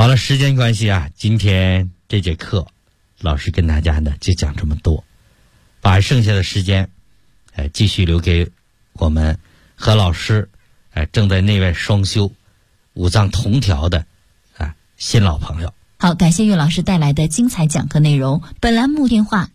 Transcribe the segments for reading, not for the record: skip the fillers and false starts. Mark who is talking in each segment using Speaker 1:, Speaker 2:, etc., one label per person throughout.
Speaker 1: 好了，时间关系啊，今天这节课老师跟大家呢就讲这么多，把剩下的时间继续留给我们和老师正在内外双修五脏同调的新老朋友。
Speaker 2: 好，感谢岳老师带来的精彩讲课内容。本栏目电话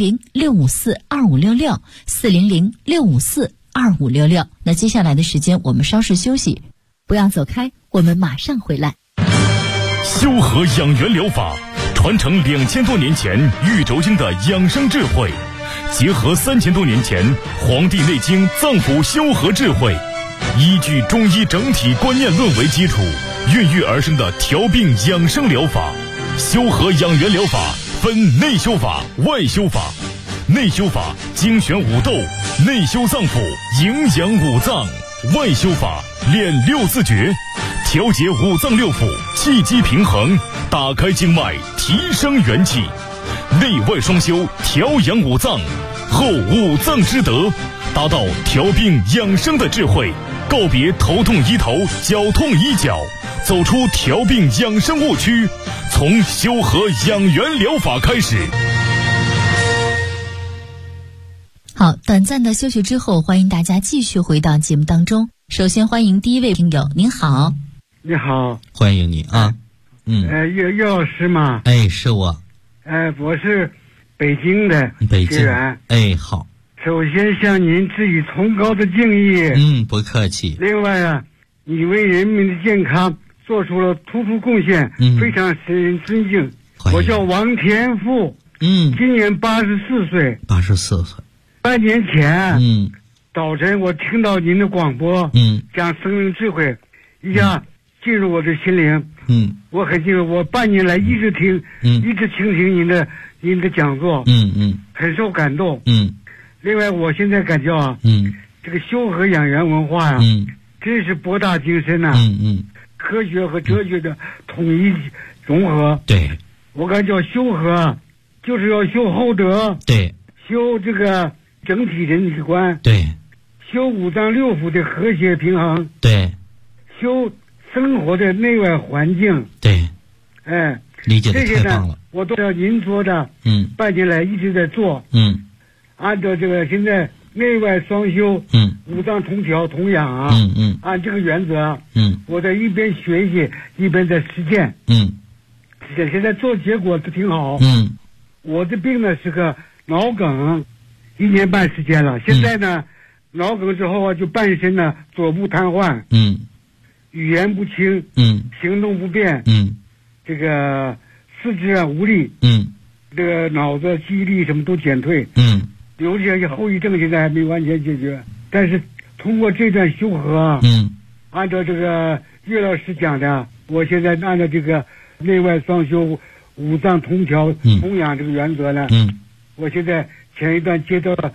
Speaker 2: 400-654-2566，400-654-2566。那接下来的时间我们稍事休息，不要走开，我们马上回来。
Speaker 3: 修和养元疗法传承2000多年前玉轴经的养生智慧，结合3000多年前《黄帝内经》脏腑修和智慧，依据中医整体观念论为基础，孕育而生的调病养生疗法。修和养元疗法分内修法、外修法。内修法精选五斗，内修脏腑，营养五脏；外修法练六字诀，调节五脏六腑，气机平衡，打开经脉，提升元气。内外双修，调养五脏，后五脏之德，达到调病养生的智慧，告别头痛医头，脚痛医脚，走出调病养生误区，从修和养元疗法开始。
Speaker 2: 好，短暂的休息之后，欢迎大家继续回到节目当中。首先欢迎第一位听友，您好。
Speaker 4: 你好，
Speaker 1: 欢迎你啊。
Speaker 4: 岳老师吗？
Speaker 1: 是我。
Speaker 4: 我是北京的学员。
Speaker 1: 好。
Speaker 4: 首先向您致以崇高的敬意。
Speaker 1: 不客气。
Speaker 4: 另外啊，你为人民的健康做出了突出贡献，非常使人尊敬。我叫王天富，今年84岁。
Speaker 1: 84岁。
Speaker 4: 半年前，早晨我听到您的广播，讲生命智慧，一下进入我的心灵。我很敬我半年来一直听，一直倾听您的讲座，很受感动。另外，我现在感觉啊，这个修和养元文化呀，真是博大精深呐。科学和哲学的统一融合。
Speaker 1: 对，
Speaker 4: 我感觉修和就是要修厚德。
Speaker 1: 对，
Speaker 4: 修这个整体人体观。
Speaker 1: 对，
Speaker 4: 修五脏六腑的和谐平衡。
Speaker 1: 对，
Speaker 4: 修生活的内外环境。
Speaker 1: 对，理解的太棒了。
Speaker 4: 我都要您说的，半年来一直在做。按照这个现在内外双修，五脏同调同养啊，按这个原则，我在一边学习一边在实践。现在做结果都挺好。我的病呢是个脑梗，1年半时间了。现在呢，脑梗之后啊，就半身呢左部瘫痪，语言不清，行动不便，这个四肢啊无力，这个脑子记忆力什么都减退，有些后遗症现在还没完全解决。但是通过这段修和，按照这个岳老师讲的，我现在按照这个内外双修、五脏同调、同养这个原则呢，我现在前一段接到了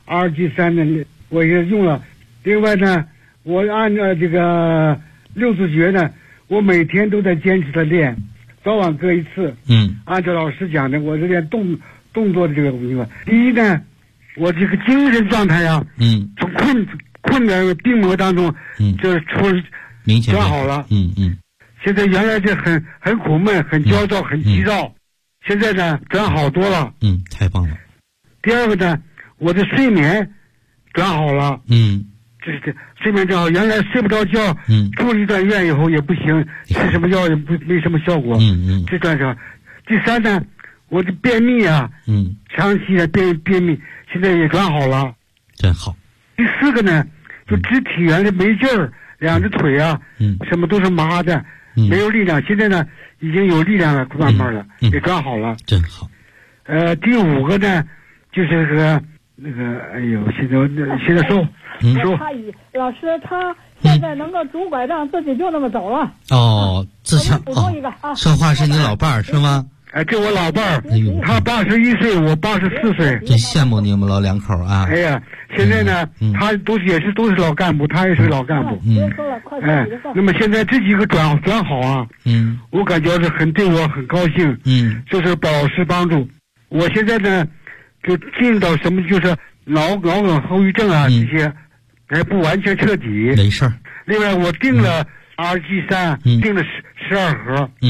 Speaker 4: RG3的，我也用了。另外呢，我按照这个六字诀呢，我每天都在坚持的练，早晚各一次。按照老师讲的，我是练动作的这个情况。第一呢，我这个精神状态啊，从困难病魔当中，就是
Speaker 1: 明显
Speaker 4: 转好了。现在原来是很苦闷、很焦躁、很急躁，现在呢转好多了。
Speaker 1: 太棒了。
Speaker 4: 第二个呢，我的睡眠转好了。这睡眠转好，原来睡不着觉，住了一段院以后也不行，吃什么药也没什么效果。这段上，第三呢，我的便秘啊，长期的便秘，现在也转好了。
Speaker 1: 真好。
Speaker 4: 第四个呢，就肢体原来没劲儿，两只腿啊，什么都是麻的，没有力量。现在呢，已经有力量了，慢慢的也转好了。
Speaker 1: 真好。
Speaker 4: 第五个呢，就是那个，哎呦，现在说。
Speaker 5: 老师他现在能够拄拐杖，自己就那么走了。
Speaker 1: 自强。
Speaker 5: 补充一个啊，
Speaker 1: 说话是你老伴儿是吗？
Speaker 4: 这我老伴儿，他81岁，我84岁。
Speaker 1: 真羡慕你们老两口啊！
Speaker 4: 哎呀，现在呢，他都是老干部，他也是老干部。
Speaker 5: 别说了，快说你的事。
Speaker 4: 那么现在这几个转好啊，我感觉是对我很高兴。就是老师帮助我。现在呢，就进到什么就是脑梗后遗症啊这些。还不完全彻底，
Speaker 1: 没事儿。
Speaker 4: 另外，我订了RG3，订了12盒。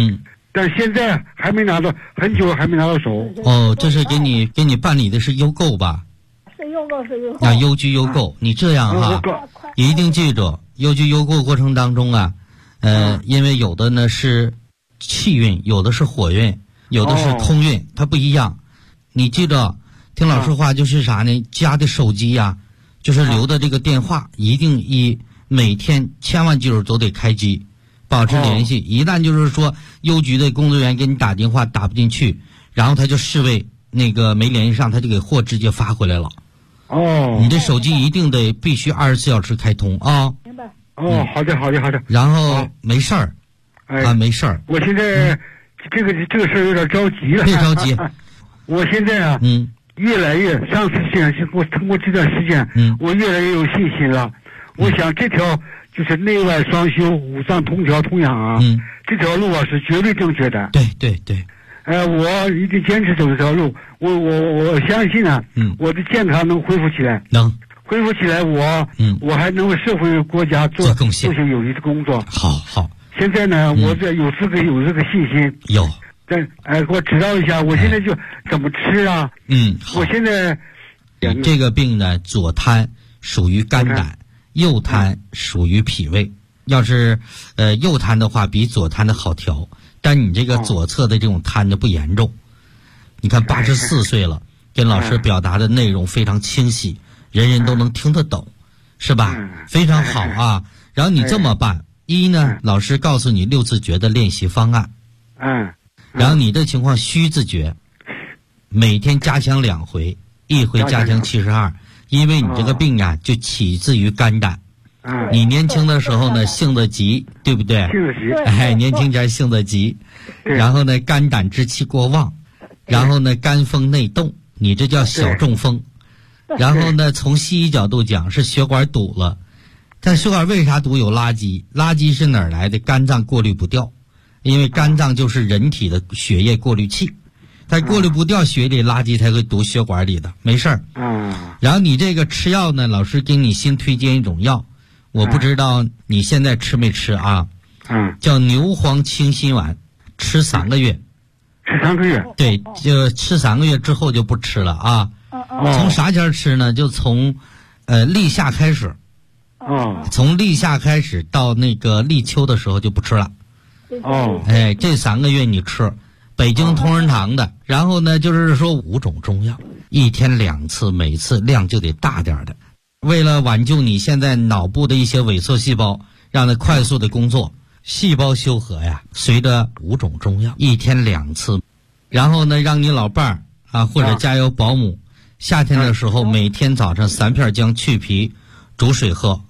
Speaker 4: 但现在还没拿到，很久还没拿到手。
Speaker 1: 哦，这是给你办理的是优购吧？
Speaker 5: 是优购，是优购。
Speaker 1: 啊，优居优购，你这样哈，一定记住，优居优购过程当中啊，因为有的呢是气运，有的是火运，有的是空运，它不一样。你记着，听老师话就是啥呢？家的手机呀，就是留的这个电话，一定每天千万记住都得开机。保持联系，一旦就是说邮局的工作人员给你打电话打不进去，然后他就视为那个没联系上，他就给货直接发回来了。你这手机一定得必须24小时开通啊。
Speaker 5: 明白。
Speaker 4: 好的。
Speaker 1: 然后没事儿，没事儿。
Speaker 4: 我现在这个事儿有点着急了。
Speaker 1: 别着急。
Speaker 4: 我现在啊，越来越上次通过这段时间，我越来越有信心了。我想这条。就是内外双修、五脏同调同养啊，这条路啊是绝对正确的。
Speaker 1: 对。
Speaker 4: 我一定坚持走这条路。我相信啊，我的健康能恢复起来，恢复起来我还能为社会国家做
Speaker 1: 贡献，
Speaker 4: 做些有益的工作。
Speaker 1: 好。
Speaker 4: 现在呢，我这有这个信心。
Speaker 1: 有。
Speaker 4: 给我指导一下，我现在就怎么吃啊？
Speaker 1: 好。
Speaker 4: 我现在
Speaker 1: 你这个病呢，左瘫属于肝胆。右瘫属于脾胃，要是右瘫的话比左瘫的好调，但你这个左侧的这种瘫的不严重。你看84岁了，跟老师表达的内容非常清晰，人人都能听得懂，是吧？非常好啊。然后你这么办，一呢，老师告诉你6字诀的练习方案，然后你的情况虚字诀，每天加强2回，1回加强72。因为你这个病啊，就起自于肝胆。你年轻的时候呢，性子急，对不对？
Speaker 4: 性子急。
Speaker 1: 年轻前性子急，然后呢，肝胆之气过旺，然后呢，肝风内动，你这叫小中风。然后呢，从西医角度讲是血管堵了，但血管为啥堵？有垃圾，垃圾是哪儿来的？肝脏过滤不掉，因为肝脏就是人体的血液过滤器。它过滤不掉血里垃圾才会堵血管里的，没事儿。然后你这个吃药呢，老师给你新推荐一种药，我不知道你现在吃没吃啊？叫牛黄清心丸，吃3个月。
Speaker 4: 吃3个月？
Speaker 1: 对，就吃3个月之后就不吃了啊。从啥前吃呢？就从立夏开始。从立夏开始到那个立秋的时候就不吃了。这3个月你吃。北京同仁堂的，然后呢，就是说5种中药，1天2次，每次量就得大点的。为了挽救你现在脑部的一些萎缩细胞，让它快速的工作，细胞修和呀，随着5种中药，1天2次，然后呢，让你老伴儿或者家有保姆，夏天的时候每天早上3片姜去皮，煮水喝。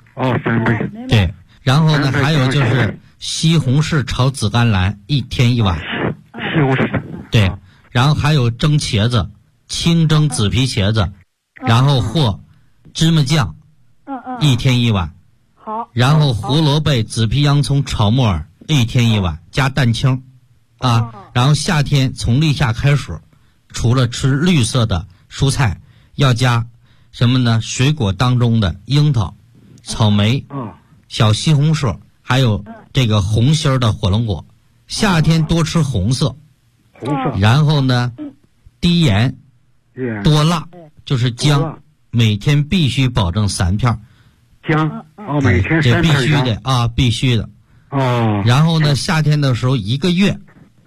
Speaker 4: 3杯。
Speaker 1: 对，然后呢，还有就是西红柿炒紫甘蓝，1天1碗。对，然后还有蒸茄子，清蒸紫皮茄子，然后或芝麻酱，1天1碗。
Speaker 5: 好。
Speaker 1: 然后胡萝卜、紫皮洋葱炒木耳，1天1碗，加蛋清，然后夏天从立夏开始，除了吃绿色的蔬菜，要加什么呢？水果当中的樱桃、草莓、小西红柿，还有这个红心的火龙果。夏天多吃红色。然后呢，低盐，多辣，就是姜，每天必须保证3片。
Speaker 4: 姜每天
Speaker 1: 这必须的必须的。然后呢，夏天的时候1个月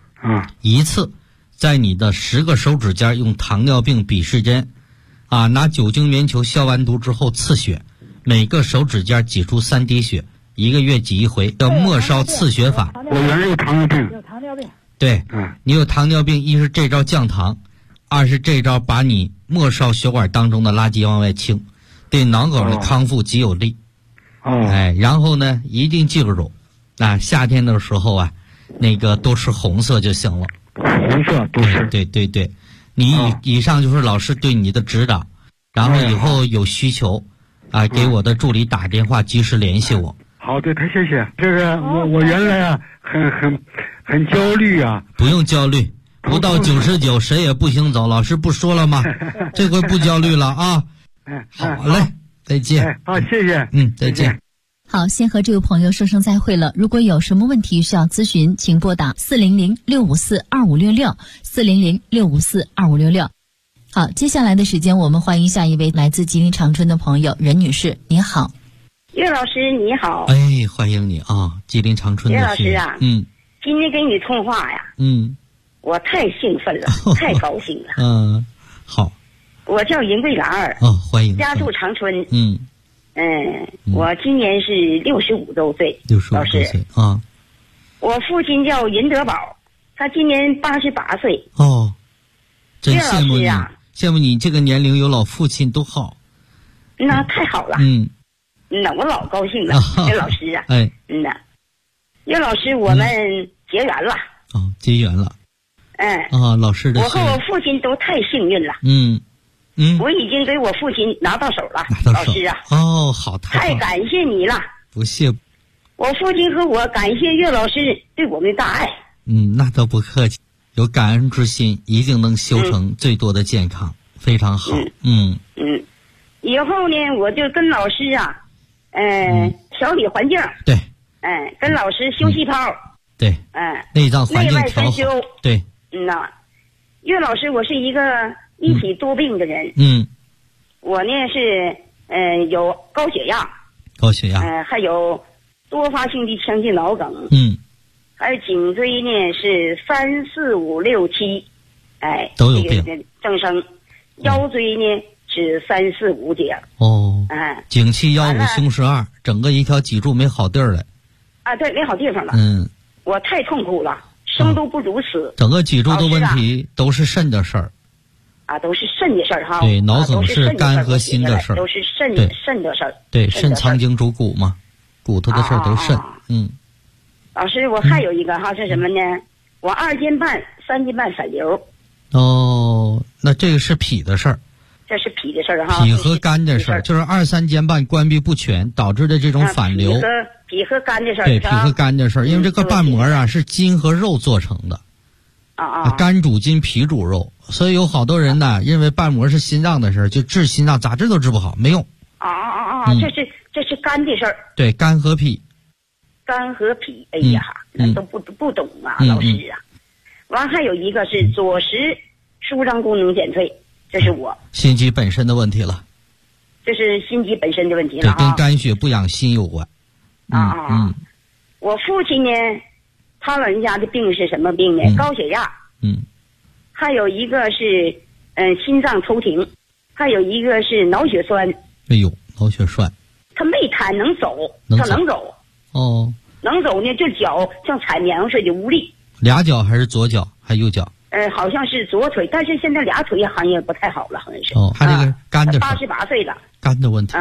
Speaker 1: 1次，在你的10个手指尖用糖尿病鄙视针拿酒精棉球消完毒之后刺血，每个手指尖挤出3滴血，1个月挤1回，叫末梢刺血法。
Speaker 4: 我原来有糖尿病。
Speaker 1: 对，你有糖尿病，一是这招降糖，2是这招把你末梢血管当中的垃圾往外清，对脑梗的康复极有利。然后呢，一定记住夏天的时候那个多吃红色就行了。
Speaker 4: 红色多吃。
Speaker 1: 对，你以上就是老师对你的指导，然后以后有需求给我的助理打电话，及时联系我。
Speaker 4: 好的，太谢谢。这个我原来很焦虑啊。
Speaker 1: 不用焦虑，不到99谁也不行走，老师不说了吗？这回不焦虑了啊。好嘞，再见。
Speaker 4: 好，谢谢。
Speaker 1: 再见。
Speaker 2: 好，先和这位朋友说声再会了。如果有什么问题需要咨询，请拨打400-654-2566，400-654-2566。好，接下来的时间我们欢迎下一位来自吉林长春的朋友任女士，你好。
Speaker 6: 岳老师你好。
Speaker 1: 哎，欢迎你啊，吉林长春的
Speaker 6: 岳老师啊，今天跟你通话呀，我太兴奋了，太高兴了。
Speaker 1: 好。
Speaker 6: 我叫银桂兰
Speaker 1: 欢迎。
Speaker 6: 家住长春。我今年是65周岁。
Speaker 1: 65周岁啊。
Speaker 6: 我父亲叫任德宝，他今年88岁。
Speaker 1: 真羡慕你啊！羡慕你这个年龄有老父亲多好。
Speaker 6: 那太好了。那我老高兴了，岳老师啊。岳老师，我们结缘了。
Speaker 1: 结缘了。老师的。
Speaker 6: 我和我父亲都太幸运了。我已经给我父亲拿到手了，老师啊。
Speaker 1: 好，
Speaker 6: 太感谢你了。
Speaker 1: 不谢。
Speaker 6: 我父亲和我感谢岳老师对我们的大爱。
Speaker 1: 那都不客气，有感恩之心，一定能修成最多的健康，非常好。
Speaker 6: 以后呢，我就跟老师啊，调理环境。
Speaker 1: 对。
Speaker 6: 跟老师修细胞。
Speaker 1: 对。内脏环境调好。对。
Speaker 6: 岳老师，我是一个一体多病的人。我呢是有高血压。还有多发性的腔隙脑梗。还有颈椎呢是3、4、5、6、7，
Speaker 1: 都有病。
Speaker 6: 增生。腰椎呢是3、4、5节。
Speaker 1: 颈气腰五胸12，整个一条脊柱没好地儿了。
Speaker 6: 对，没好地方了。我太痛苦了，生都不如死。
Speaker 1: 整个脊柱的问题都是肾的事儿。
Speaker 6: 都是肾的事儿哈。
Speaker 1: 对，脑梗是肝和心的事儿。
Speaker 6: 都是肾的事儿。
Speaker 1: 对，肾藏经主骨嘛，骨头的事儿都肾。
Speaker 6: 老师，我还有一个哈是什么呢？我2斤半、3斤半反流。
Speaker 1: 那这个是脾的事儿。
Speaker 6: 这是脾的事儿哈。
Speaker 1: 脾和肝的事儿，就是2、3间半关闭不全导致的这种反流。
Speaker 6: 脾和肝的事儿。
Speaker 1: 对，脾和肝的事儿，因为这个瓣膜啊是筋和肉做成的。肝主筋，脾主肉，所以有好多人呢，认为瓣膜是心脏的事儿，就治心脏咋治都治不好，没用。
Speaker 6: 这是肝的事儿。
Speaker 1: 对，肝和脾。
Speaker 6: 肝和脾，哎呀，那都不懂啊，老师啊。完还有一个是左食舒张功能减退，这是我
Speaker 1: 心肌本身的问题了。
Speaker 6: 这是心肌本身的问题了。
Speaker 1: 对，跟肝血不养心有关。
Speaker 6: 我父亲呢，他老人家的病是什么病呢？高血压。还有一个是心脏抽停，还有一个是脑血栓。脑血栓。他没瘫，能走，他能走。能走呢，就脚像踩棉花似的无力。
Speaker 1: 俩脚还是左脚还右脚？
Speaker 6: 好像是左腿，但是现在俩腿好像也不太好了，好像是。
Speaker 1: 他这个肝的
Speaker 6: 88岁了。
Speaker 1: 肝的问题。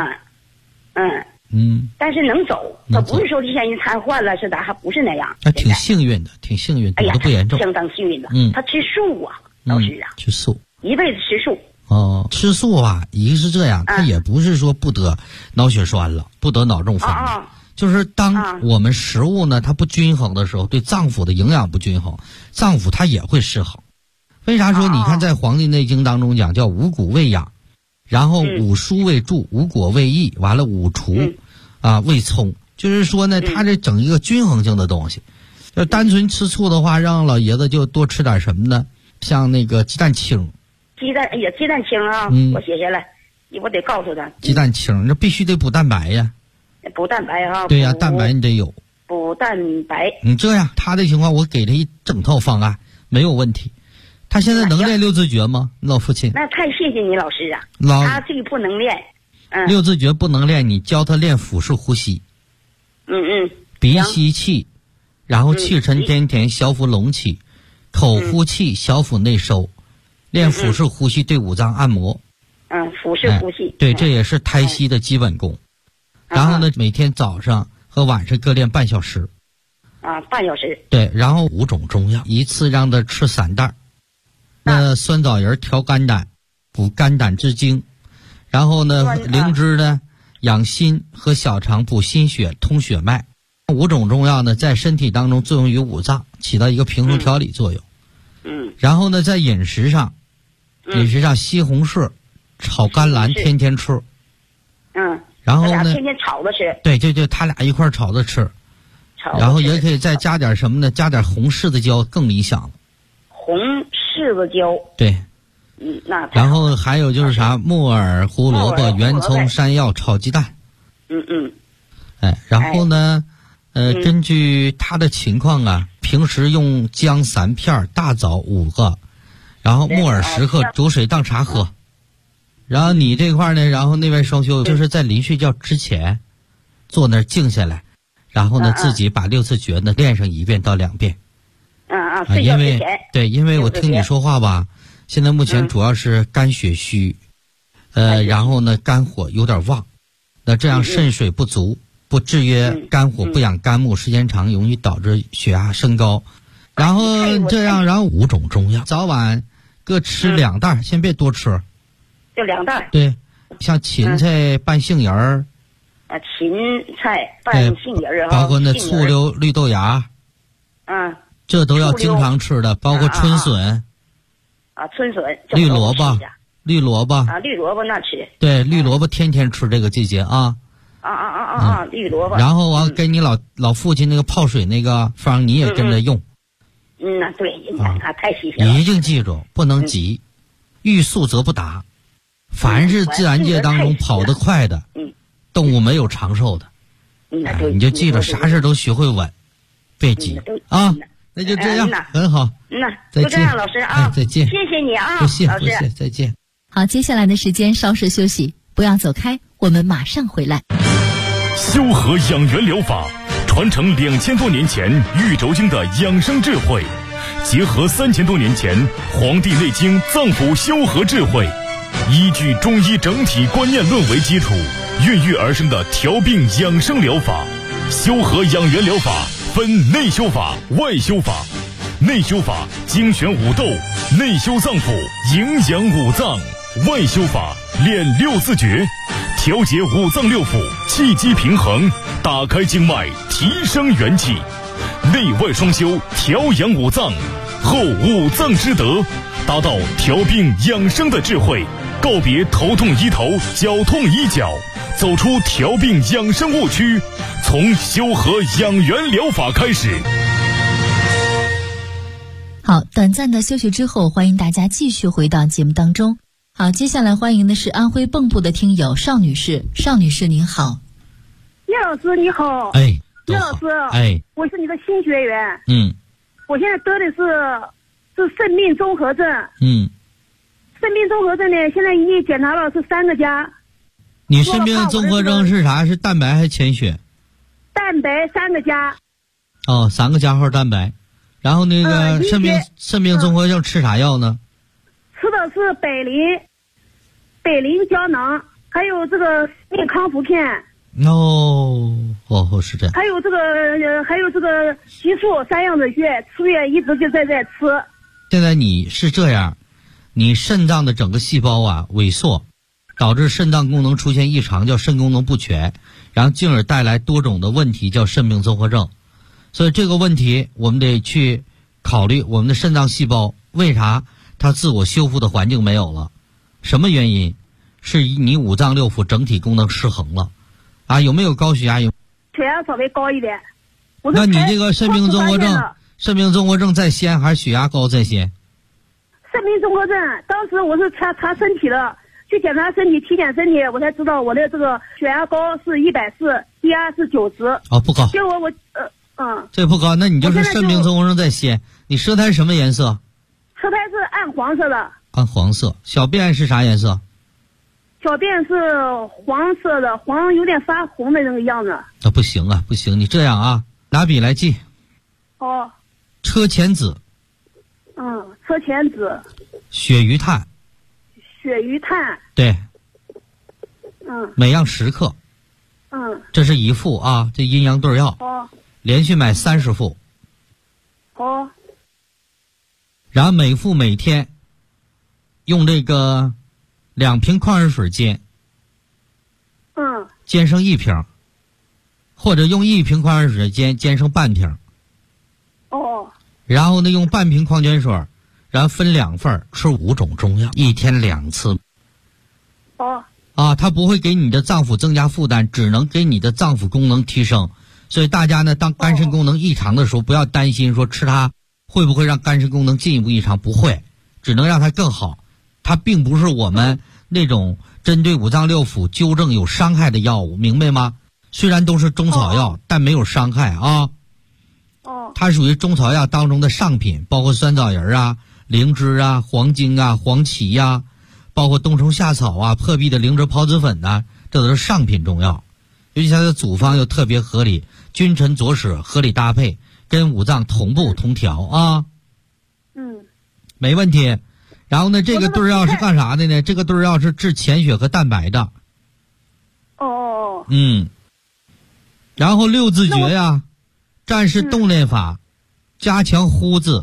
Speaker 6: 但是能走，他不是说现在瘫痪了是的，还不是那样。
Speaker 1: 他挺幸运的，挺幸运，得不严重。
Speaker 6: 相当幸运的。他吃素啊，老师啊。
Speaker 1: 吃素。
Speaker 6: 一辈子吃素。
Speaker 1: 吃素啊，一个是这样，他也不是说不得脑血栓了，不得脑中风了。就是当我们食物呢它不均衡的时候，对脏腑的营养不均衡，脏腑它也会失衡。为啥说你看在《黄帝内经》当中讲叫五谷为养，然后五蔬为助，五果为益，完了五除为葱，就是说呢它这整一个均衡性的东西。就单纯吃醋的话，让老爷子就多吃点什么呢？像那个鸡蛋清。
Speaker 6: 鸡蛋清啊，我写下来，我得告诉他。
Speaker 1: 鸡蛋清，这必须得补蛋白呀。
Speaker 6: 补蛋白啊。
Speaker 1: 对呀，蛋白你得有。
Speaker 6: 补蛋白。
Speaker 1: 你这样，他的情况我给他一整套方案，没有问题。他现在能练六字诀吗？老父亲。
Speaker 6: 那太谢谢你老师啊。他这个不能练。
Speaker 1: 六字诀不能练，你教他练腹式呼吸。鼻吸气，然后气沉丹田，小腹隆起，口呼气，小腹内收。练腹式呼吸对五脏按摩。
Speaker 6: 腹式呼吸。
Speaker 1: 对，这也是胎息的基本功。然后呢，每天早上和晚上各练半小时。
Speaker 6: 半小时。
Speaker 1: 对，然后5种中药，一次让他吃3袋。酸枣仁调肝胆，补肝胆之精。然后呢，灵芝呢养心和小肠，补心血，通血脉。5种中药呢，在身体当中作用于五脏，起到一个平衡调理作用。然后呢，在饮食上，西红柿、炒甘蓝天天吃。 然后呢，
Speaker 6: 天天炒着吃。
Speaker 1: 对，就他俩一块炒着吃。然后也可以再加点什么呢？加点红柿子椒更理想了。
Speaker 6: 红柿子椒。
Speaker 1: 对。
Speaker 6: 那。
Speaker 1: 然后还有就是啥？木耳、胡萝卜、圆葱、山药炒鸡蛋。然后呢，根据他的情况啊，平时用姜3片，大枣5个，然后木耳10克，煮水当茶喝。然后你这块呢，然后内外双修就是在临睡觉之前，坐那儿静下来。然后呢，自己把6次诀呢练上1遍到2遍。
Speaker 6: 睡觉之前。
Speaker 1: 因为我听你说话吧，现在目前主要是肝血虚，然后呢肝火有点旺，那这样肾水不足，不制约肝火，不养肝木，时间长容易导致血压升高。然后这样，然后5种中药，早晚各吃2袋，先别多吃。
Speaker 6: 就2袋。
Speaker 1: 对，像芹菜拌杏仁儿。
Speaker 6: 芹菜拌杏仁儿，
Speaker 1: 包括那醋溜绿豆芽，这都要经常吃的，包括春笋，
Speaker 6: 春笋，
Speaker 1: 绿萝卜，绿萝卜
Speaker 6: 那吃，
Speaker 1: 对，绿萝卜天天吃这个季节啊，
Speaker 6: 绿萝卜。
Speaker 1: 然后我给你老父亲那个泡水那个方你也跟着用，
Speaker 6: 对，太细心了，
Speaker 1: 一定记住，不能急，欲速则不达，凡是自然界当中跑得快的。动物没有长寿的，你就记着，啥事都学会稳，别急啊。那就这样，很好。
Speaker 6: 就这样，老师啊，
Speaker 1: 再见。
Speaker 6: 谢谢你啊，
Speaker 1: 不谢，再见。
Speaker 2: 好，接下来的时间稍事休息，不要走开，我们马上回来。
Speaker 3: 修和养元疗法传承2000多年前玉轴经的养生智慧，结合3000多年前《黄帝内经》脏腑修和智慧，依据中医整体观念论为基础，孕育而生的调病养生疗法。修和养元疗法分内修法、外修法。内修法精选五斗，内修脏腑，营养五脏；外修法练6字诀，调节五脏六腑，气机平衡，打开经脉，提升元气。内外双修，调养五脏，后五脏之德，达到调病养生的智慧，告别头痛医头，脚痛医脚，走出调病养生误区，从修和养元疗法开始。
Speaker 2: 好，短暂的休息之后，欢迎大家继续回到节目当中。好，接下来欢迎的是安徽蚌埠的听友邵女士。邵女士您好。
Speaker 5: 叶老师你好。
Speaker 1: 哎，
Speaker 5: 叶老师，
Speaker 1: 哎，
Speaker 5: 我是你的新学员。我现在得的是肾病综合症。肾病综合症呢，现在已经检查了是3个加。
Speaker 1: 你肾病综合症是啥？是蛋白还是潜血？
Speaker 5: 蛋白3个加。
Speaker 1: 哦，3个加号蛋白。然后那个肾病综合症吃啥药呢？
Speaker 5: 吃的是北林胶囊，还有这个命康复片。
Speaker 1: 是这样。
Speaker 5: 还有这个激素3样子药，吃的一直就在吃。
Speaker 1: 现在你是这样，你肾脏的整个细胞啊萎缩，导致肾脏功能出现异常，叫肾功能不全，然后进而带来多种的问题，叫肾病综合症。所以这个问题我们得去考虑，我们的肾脏细胞为啥它自我修复的环境没有了？什么原因？是你五脏六腑整体功能失衡了啊？有没有高血压？血
Speaker 5: 压稍微高一点。
Speaker 1: 那你这个肾病综合症在先还是血压高在先？
Speaker 5: 肾病综合症，当时我是查身体的，去检查身体，体检身体，我才知道我的这个血压高是140，低压是90。
Speaker 1: 不高。
Speaker 5: 结果
Speaker 1: 这不高，那你就是肾病综合症在先。你舌苔什么颜色？
Speaker 5: 舌苔是暗黄色的。
Speaker 1: 暗黄色。小便是啥颜色？
Speaker 5: 小便是黄色的，黄有点发红的那个样子。
Speaker 1: 那不行啊，不行，你这样啊，拿笔来记。车前子。
Speaker 5: 车前子。
Speaker 1: 血鱼炭。
Speaker 5: 血鱼炭。
Speaker 1: 对。每样10克。这是1副啊，这阴阳对药。连续买30副。然后每副每天用这个2瓶矿泉水煎。煎成1瓶，或者用1瓶矿泉水煎成半瓶。然后呢，用半瓶矿泉水，然后分2份，吃5种中药，1天2次。 啊，它不会给你的脏腑增加负担，只能给你的脏腑功能提升。所以大家呢，当肝肾功能异常的时候，不要担心说吃它会不会让肝肾功能进一步异常，不会，只能让它更好。它并不是我们那种针对五脏六腑纠正有伤害的药物，明白吗？虽然都是中草药，但没有伤害啊。它属于中草药当中的上品，包括酸枣仁啊、灵芝啊、黄精啊、黄芪呀，包括冬虫夏草啊、破壁的灵芝孢子粉呐，这都是上品中药。尤其它的组方又特别合理，君臣佐使，合理搭配，跟五脏同步同调啊。没问题。然后呢，这个对药是干啥的呢？这个对药是治潜血和蛋白的。然后六字诀呀，战士动练法，加强呼字，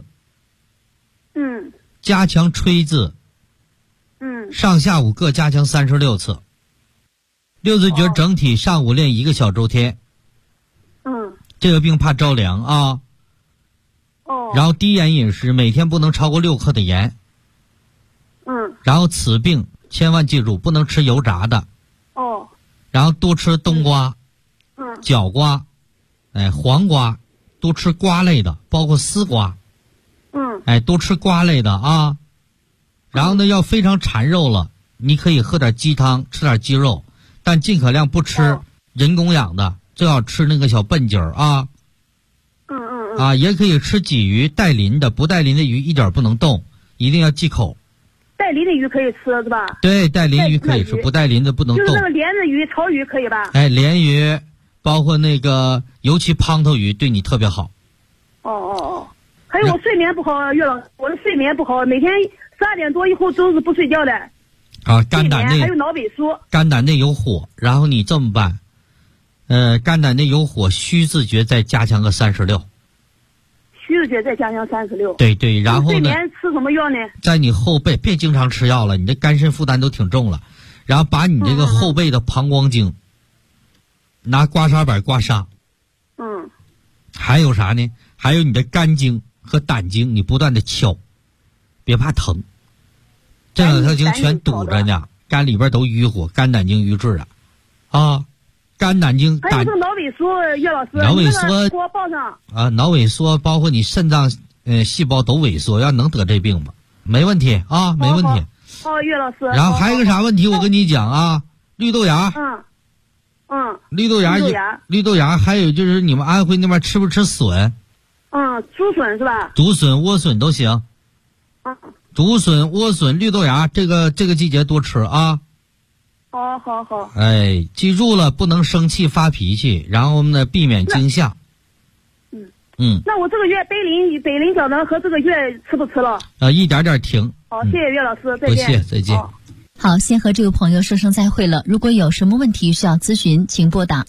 Speaker 1: 加强吹字，上下午各加强36次。六字诀整体上午练1个小周天。这个病怕着凉啊。然后低盐饮食，每天不能超过6克的盐。然后此病千万记住，不能吃油炸的。然后多吃冬瓜、角瓜、黄瓜，多吃瓜类的，包括丝瓜。多吃瓜类的啊。然后呢，要非常馋肉了，你可以喝点鸡汤，吃点鸡肉，但尽可量不吃人工养的，最好吃那个小笨鸡儿啊。也可以吃鲫鱼，带鳞的，不带鳞的鱼一点不能动，一定要忌口。
Speaker 5: 带鳞的鱼可以吃是吧？
Speaker 1: 对，带鳞鱼可以吃，不带鳞的不能动。
Speaker 5: 就是那个莲子鱼、草鱼可以吧？
Speaker 1: 鲢鱼，包括那个尤其胖头鱼对你特别好。
Speaker 5: 还有我睡眠不好，岳老师，我的睡眠不好，每天12点多以后都是不睡觉的。
Speaker 1: 肝胆内
Speaker 5: 还有脑萎缩。肝
Speaker 1: 胆内有火，然后你这么办，肝胆内有火，虚字诀再加强个36。
Speaker 5: 虚字诀再加强36。
Speaker 1: 对，然后呢？睡
Speaker 5: 眠吃什么药呢？
Speaker 1: 在你后背，别经常吃药了，你的肝肾负担都挺重了。然后把你这个后背的膀胱经，拿刮痧板刮痧。还有啥呢？还有你的肝经和胆经，你不断的敲，别怕疼。这两条经全堵着呢，肝里边都淤火，肝胆经瘀滞肝胆经
Speaker 5: 还有这个脑萎缩，岳老师，
Speaker 1: 脑萎缩
Speaker 5: 给我报上
Speaker 1: 脑萎缩包括你肾脏细胞都萎缩，要能得这病吧？没问题啊，没问题。
Speaker 5: 岳老师。
Speaker 1: 然后还有一个啥问题，我跟你讲啊，绿豆芽。绿豆芽，还有就是你们安徽那边吃不吃笋？
Speaker 5: 竹笋是吧？
Speaker 1: 竹笋、莴笋都行。竹笋、莴笋、绿豆芽，这个季节多吃啊。
Speaker 5: 好。
Speaker 1: 记住了，不能生气发脾气，然后呢，避免惊吓。
Speaker 5: 那我这个月北林胶囊和这个月吃不吃了？
Speaker 1: 一点点停。
Speaker 5: 好，谢谢岳老师，再见。
Speaker 1: 不谢，再见。
Speaker 2: 好，先和这位朋友说声再会了。如果有什么问题需要咨询，请拨打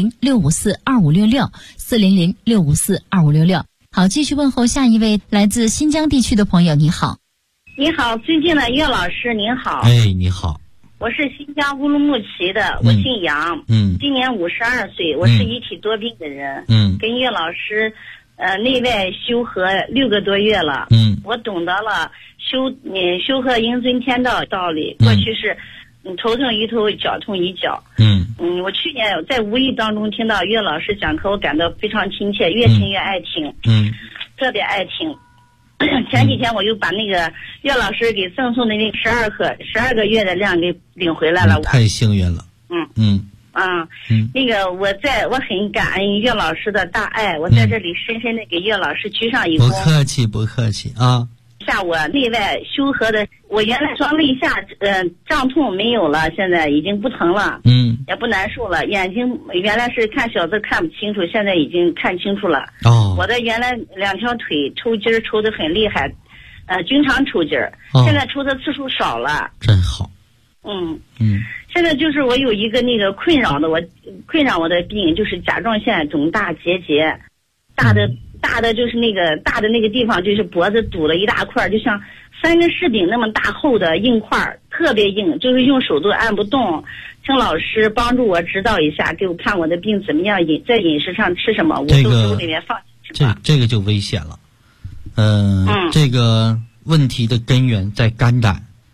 Speaker 2: 400-654-2566，400-654-2566。好，继续问候下一位来自新疆地区的朋友，你好。
Speaker 7: 你好，尊敬的岳老师，您好。
Speaker 1: 你好。
Speaker 7: 我是新疆乌鲁木齐的，我姓杨，今年52岁，我是一体多病的人，跟岳老师，内外修合6个多月了，我懂得了修合应尊天道道理，过去是，头痛一头，脚痛一脚，我去年在无意当中听到岳老师讲课，我感到非常亲切，越听越爱听，特别爱听。前几天我又把那个岳老师给赠送的那12个月的量给领回来了，
Speaker 1: 太幸运了。
Speaker 7: 那个我很感恩岳老师的大爱，我在这里深深的给岳老师鞠上一躬。
Speaker 1: 不客气啊。
Speaker 7: 下我内外修合的，我原来双肋下胀痛没有了，现在已经不疼了，也不难受了。眼睛原来是看小字看不清楚，现在已经看清楚了。我的原来2条腿抽筋儿抽得很厉害，经常抽筋儿，现在抽的次数少了。
Speaker 1: 真好。
Speaker 7: 现在就是我有一个那个困扰我的病，就是甲状腺肿大结节，大的就是那个大的那个地方，就是脖子堵了一大块，就像3个柿饼那么大厚的硬块，特别硬，就是用手都按不动。请老师帮助我指导一下，给我看我的病怎么样，在饮食上吃什么，我都粥里面放什么。
Speaker 1: 这个就危险了。这个问题的根源在肝胆。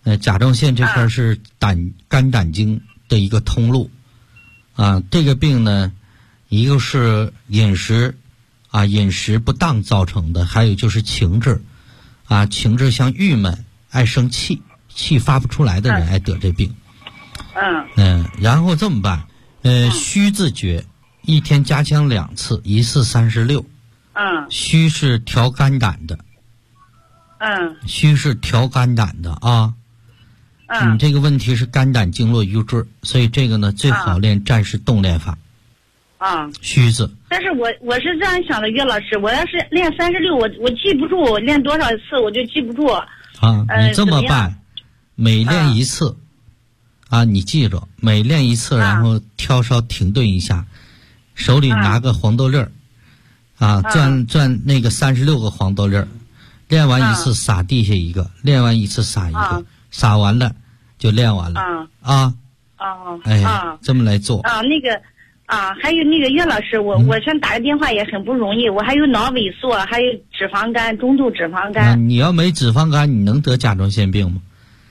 Speaker 1: 甲状腺这块是肝胆经的一个通路啊。这个病呢，一个是饮食不当造成的，还有就是情志啊，情志像郁闷、爱生气、气发不出来的人爱得这病。然后这么办？虚自觉，一天加强2次，一次36。虚是调肝胆的。虚是调肝胆的啊。你这个问题是肝胆经络瘀滞，所以这个呢最好练战士动练法。虚字。
Speaker 7: 但是我是这样想的，岳老师，我要是练36，我记不住，我练多少次我就记不住。
Speaker 1: 你这么办，每练一次，你记着，每练一次，然后挑稍停顿一下，手里拿个黄豆粒儿，攥那个36个黄豆粒儿，练完一次撒地下一个，练完一次撒一个，撒完了就练完了。这么来做。
Speaker 7: 还有那个岳老师，我想打个电话也很不容易，我还有脑萎缩，还有脂肪肝，中度脂肪肝。
Speaker 1: 你要没脂肪肝，你能得甲状腺病吗？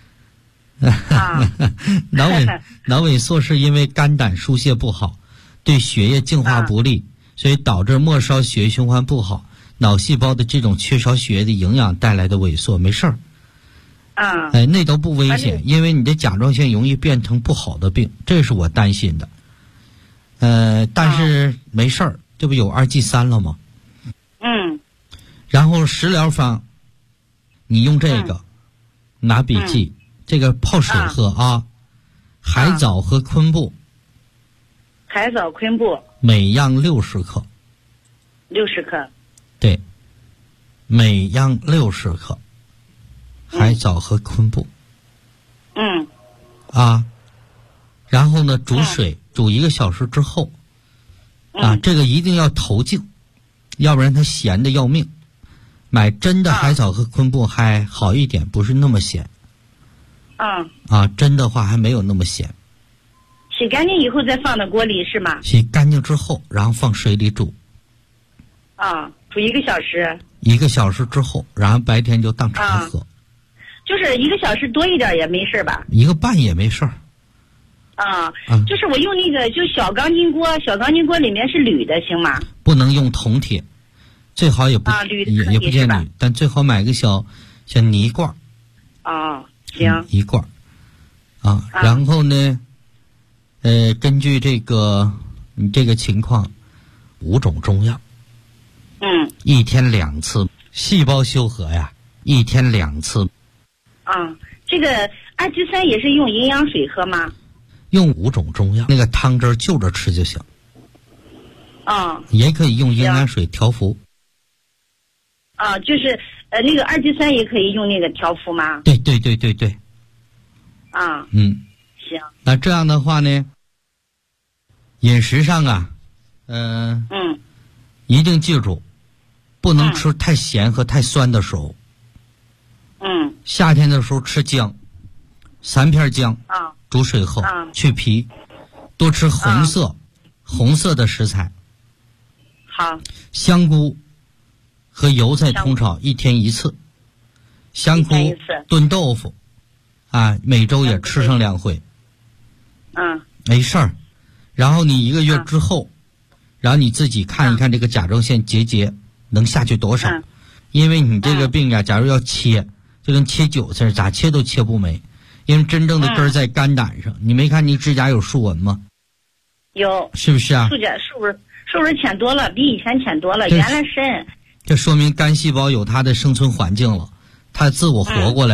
Speaker 1: 脑萎缩是因为肝胆疏泄不好，对血液净化不利，所以导致末梢血液循环不好，脑细胞的这种缺少血液的营养带来的萎缩，没事儿。那都不危险，因为你的甲状腺容易变成不好的病，这是我担心的。但是没事儿，这不有2G3了吗？然后食疗方，你用这个，拿笔记，这个泡水喝啊，海藻和昆布。
Speaker 7: 海藻、昆布。
Speaker 1: 每样60克。
Speaker 7: 60克。
Speaker 1: 对，每样60克。海藻和昆布。然后呢，煮水。煮1个小时之后，这个一定要投净，要不然它咸的要命。买真的海藻和昆布还好一点，不是那么咸。真的话还没有那么咸。
Speaker 7: 洗干净以后再放到锅里是吗？
Speaker 1: 洗干净之后，然后放水里煮。
Speaker 7: 煮1个小时。
Speaker 1: 1个小时之后，然后白天就当茶喝。
Speaker 7: 就是1个小时多一点也没事吧
Speaker 1: ？1个半也没事儿。
Speaker 7: 就是我用那个就小钢筋锅里面是铝的行吗？
Speaker 1: 不能用铜铁，最好也不也不建议，但最好买个小泥罐。
Speaker 7: 行。
Speaker 1: 一罐。然后呢，根据你这个情况，5种中药。1天2次，细胞修和呀，1天2次。
Speaker 7: 这个2G3也是用营养水喝吗？
Speaker 1: 用5种中药，那个汤汁就着吃就行。也可以用营养水调服。
Speaker 7: 就是那个2G3也可以用那个调服吗？
Speaker 1: 对。
Speaker 7: 行。
Speaker 1: 那这样的话呢，饮食上一定记住，不能吃太咸和太酸的食物。夏天的时候吃姜，3片姜。煮水后去皮，多吃红色的食材。
Speaker 7: 好。
Speaker 1: 香菇和油菜通炒1天1次，香菇炖豆腐每周也吃上2回。没事儿。然后你1个月之后，然后你自己看一看这个甲状腺结节能下去多少。因为你这个病假如要切，就跟切韭菜咋切都切不没。因为真正的根儿在肝胆上，你没看你指甲有竖纹吗？
Speaker 7: 有。
Speaker 1: 是不是啊？
Speaker 7: 竖纹浅多了，比以前浅多了，原来深。
Speaker 1: 这说明肝细胞有它的生存环境了，它自我活过来。